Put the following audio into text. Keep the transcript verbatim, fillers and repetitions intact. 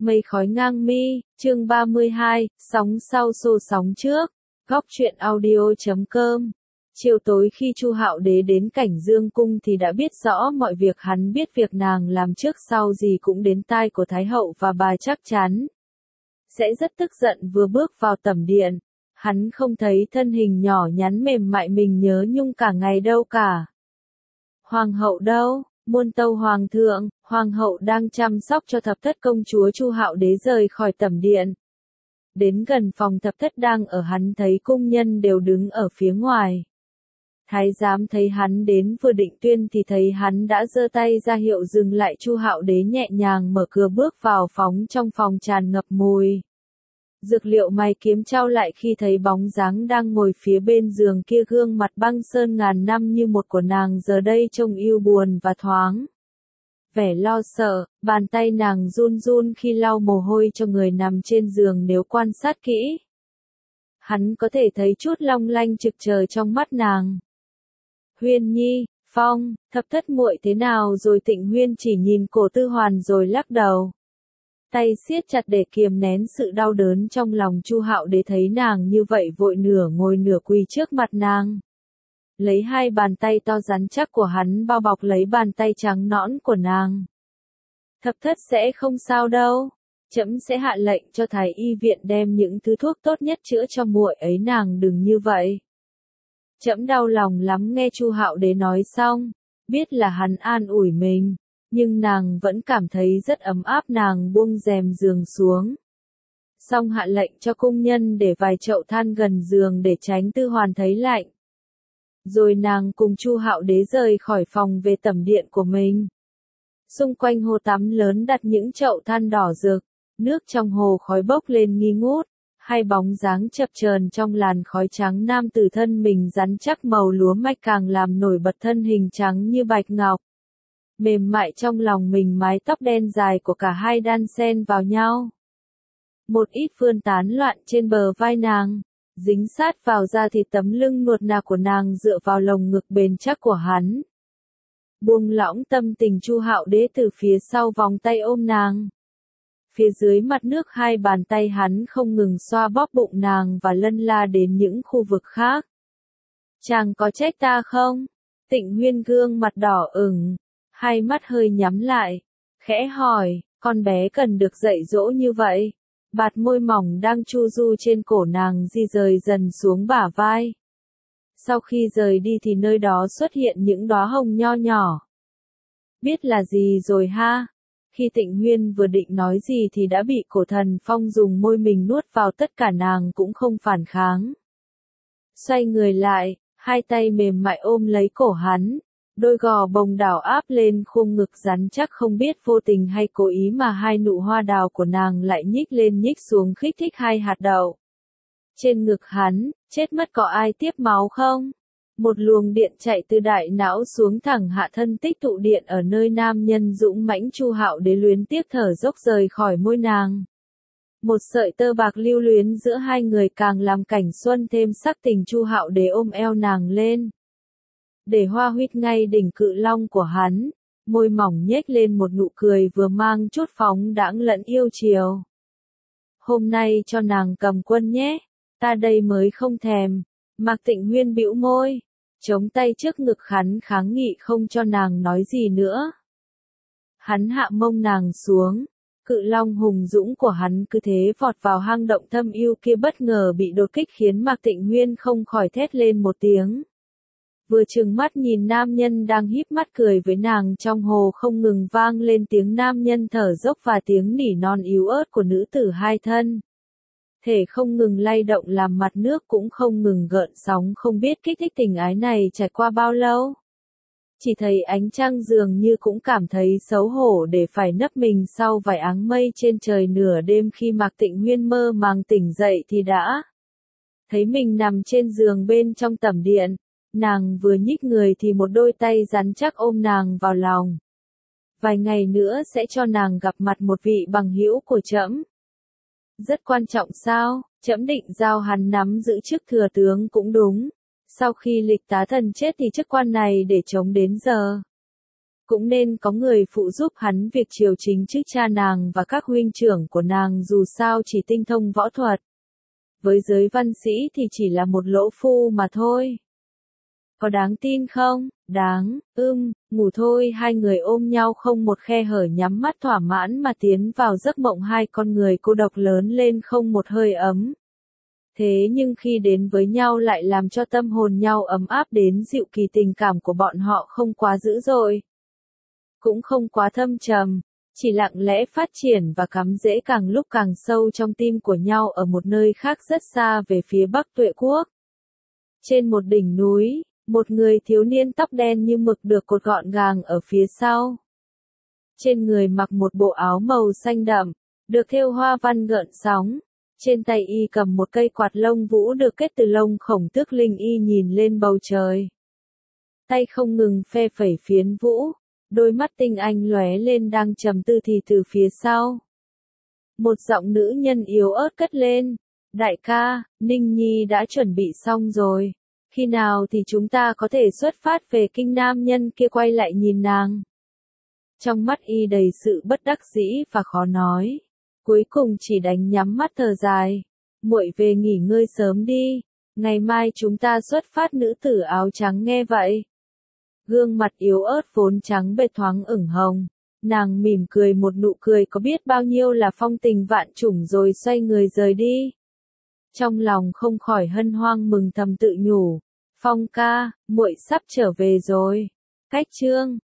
Mây khói ngang mi, chương ba mươi hai, sóng sau xô sóng trước. Góc truyện audio chấm com. Chiều tối khi Chu Hạo Đế đến Cảnh Dương cung thì đã biết rõ mọi việc, hắn biết việc nàng làm trước sau gì cũng đến tai của Thái hậu và bà chắc chắn sẽ rất tức giận. Vừa bước vào tẩm điện, hắn không thấy thân hình nhỏ nhắn mềm mại mình nhớ nhung cả ngày đâu cả. Hoàng hậu đâu? Muôn tâu hoàng thượng, hoàng hậu đang chăm sóc cho thập thất công chúa. Chu Hạo Đế rời khỏi tẩm điện, đến gần phòng thập thất đang ở, hắn thấy cung nhân đều đứng ở phía ngoài. Thái giám thấy hắn đến vừa định tuyên thì thấy hắn đã giơ tay ra hiệu dừng lại. Chu Hạo Đế nhẹ nhàng mở cửa bước vào phòng, trong phòng tràn ngập mùi dược liệu, mày kiếm trao lại khi thấy bóng dáng đang ngồi phía bên giường kia. Gương mặt băng sơn ngàn năm như một của nàng giờ đây trông yêu buồn và thoáng vẻ lo sợ, bàn tay nàng run run khi lau mồ hôi cho người nằm trên giường. Nếu quan sát kỹ, hắn có thể thấy chút long lanh trực chờ trong mắt nàng. Huyên Nhi, Phong, thập thất muội thế nào rồi? Tịnh Huyên chỉ nhìn Cổ Tư Hoàn rồi lắc đầu, tay siết chặt để kiềm nén sự đau đớn trong lòng. Chu Hạo Đế thấy nàng như vậy vội nửa ngồi nửa quỳ trước mặt nàng, lấy hai bàn tay to rắn chắc của hắn bao bọc lấy bàn tay trắng nõn của nàng. Thập thất sẽ không sao đâu, trẫm sẽ hạ lệnh cho thái y viện đem những thứ thuốc tốt nhất chữa cho muội ấy. Nàng đừng như vậy, trẫm đau lòng lắm. Nghe Chu Hạo Đế nói xong, biết là hắn an ủi mình, nhưng nàng vẫn cảm thấy rất ấm áp. Nàng buông rèm giường xuống, xong hạ lệnh cho cung nhân để vài chậu than gần giường để tránh Tư Hoàn thấy lạnh. Rồi nàng cùng Chu Hạo Đế rời khỏi phòng về tẩm điện của mình. Xung quanh hồ tắm lớn đặt những chậu than đỏ rực, nước trong hồ khói bốc lên nghi ngút, hai bóng dáng chập chờn trong làn khói trắng. Nam tử thân mình rắn chắc màu lúa mạch càng làm nổi bật thân hình trắng như bạch ngọc, mềm mại trong lòng mình. Mái tóc đen dài của cả hai đan xen vào nhau, một ít vươn tán loạn trên bờ vai nàng, dính sát vào da thịt tấm lưng nuột nà của nàng dựa vào lồng ngực bền chắc của hắn. Buông lỏng tâm tình, Chu Hạo Đế từ phía sau vòng tay ôm nàng. Phía dưới mặt nước, hai bàn tay hắn không ngừng xoa bóp bụng nàng và lân la đến những khu vực khác. Chàng có trách ta không? Tịnh Huyên gương mặt đỏ ửng, hai mắt hơi nhắm lại, khẽ hỏi, con bé cần được dạy dỗ như vậy. Bạt môi mỏng đang chu du trên cổ nàng di rời dần xuống bả vai. Sau khi rời đi thì nơi đó xuất hiện những đóa hồng nho nhỏ. Biết là gì rồi ha? Khi Tịnh Huyên vừa định nói gì thì đã bị Cổ Thần Phong dùng môi mình nuốt vào. Tất cả nàng cũng không phản kháng. Xoay người lại, hai tay mềm mại ôm lấy cổ hắn. Đôi gò bồng đảo áp lên khuôn ngực rắn chắc, không biết vô tình hay cố ý mà hai nụ hoa đào của nàng lại nhích lên nhích xuống kích thích hai hạt đậu trên ngực hắn. Chết mất, có ai tiếp máu không? Một luồng điện chạy từ đại não xuống thẳng hạ thân, tích tụ điện ở nơi nam nhân dũng mãnh. Chu Hạo Đế luyến tiếc thở dốc rời khỏi môi nàng. Một sợi tơ bạc lưu luyến giữa hai người càng làm cảnh xuân thêm sắc tình. Chu Hạo Đế ôm eo nàng lên, để hoa huyết ngay đỉnh cự long của hắn, môi mỏng nhếch lên một nụ cười vừa mang chút phóng đãng lẫn yêu chiều. Hôm nay cho nàng cầm quân nhé, ta đây mới không thèm. Mạc Tịnh Huyên bĩu môi, chống tay trước ngực hắn kháng nghị không cho nàng nói gì nữa. Hắn hạ mông nàng xuống, cự long hùng dũng của hắn cứ thế vọt vào hang động thâm yêu kia, bất ngờ bị đột kích khiến Mạc Tịnh Huyên không khỏi thét lên một tiếng. Vừa trừng mắt nhìn nam nhân đang híp mắt cười với nàng, trong hồ không ngừng vang lên tiếng nam nhân thở dốc và tiếng nỉ non yếu ớt của nữ tử hai thân. Thể không ngừng lay động làm mặt nước cũng không ngừng gợn sóng. Không biết kích thích tình ái này trải qua bao lâu. Chỉ thấy ánh trăng dường như cũng cảm thấy xấu hổ để phải nấp mình sau vài áng mây trên trời. Nửa đêm khi Mạc Tịnh Huyên mơ màng tỉnh dậy thì đã thấy mình nằm trên giường bên trong tẩm điện. Nàng vừa nhích người thì một đôi tay rắn chắc ôm nàng vào lòng. Vài ngày nữa sẽ cho nàng gặp mặt một vị bằng hữu của trẫm. Rất quan trọng sao? Trẫm định giao hắn nắm giữ chức thừa tướng cũng đúng. Sau khi Lịch Tá Thần chết thì chức quan này để chống đến giờ Cũng nên có người phụ giúp hắn việc triều chính trước cha nàng và các huynh trưởng của nàng dù sao chỉ tinh thông võ thuật. Với giới văn sĩ thì chỉ là một lỗ phu mà thôi. Có đáng tin không? Đáng, ưm, ngủ thôi. Hai người ôm nhau không một khe hở nhắm mắt thỏa mãn mà tiến vào giấc mộng hai con người cô độc lớn lên không một hơi ấm. Thế nhưng khi đến với nhau lại làm cho tâm hồn nhau ấm áp đến dịu kỳ, tình cảm của bọn họ không quá dữ dội, cũng không quá thâm trầm, chỉ lặng lẽ phát triển và cắm rễ càng lúc càng sâu trong tim của nhau ở một nơi khác rất xa về phía Bắc Tuệ Quốc. Trên một đỉnh núi, một người thiếu niên tóc đen như mực được cột gọn gàng ở phía sau. Trên người mặc một bộ áo màu xanh đậm, được thêu hoa văn gợn sóng. Trên tay y cầm một cây quạt lông vũ được kết từ lông khổng tước linh, y nhìn lên bầu trời. Tay không ngừng phe phẩy phiến vũ, đôi mắt tinh anh lóe lên đang trầm tư thì từ phía sau. Một giọng nữ nhân yếu ớt cất lên, đại ca, Ninh Nhi đã chuẩn bị xong rồi, khi nào thì chúng ta có thể xuất phát về kinh? Nam nhân kia quay lại nhìn nàng. Trong mắt y đầy sự bất đắc dĩ và khó nói. Cuối cùng chỉ đành nhắm mắt thở dài. Muội về nghỉ ngơi sớm đi, ngày mai chúng ta xuất phát. Nữ tử áo trắng nghe vậy, gương mặt yếu ớt vốn trắng bệch thoáng ửng hồng, nàng mỉm cười một nụ cười có biết bao nhiêu là phong tình vạn trùng rồi xoay người rời đi. Trong lòng không khỏi hân hoang mừng thầm tự nhủ, Phong ca, muội sắp trở về rồi. Cách chương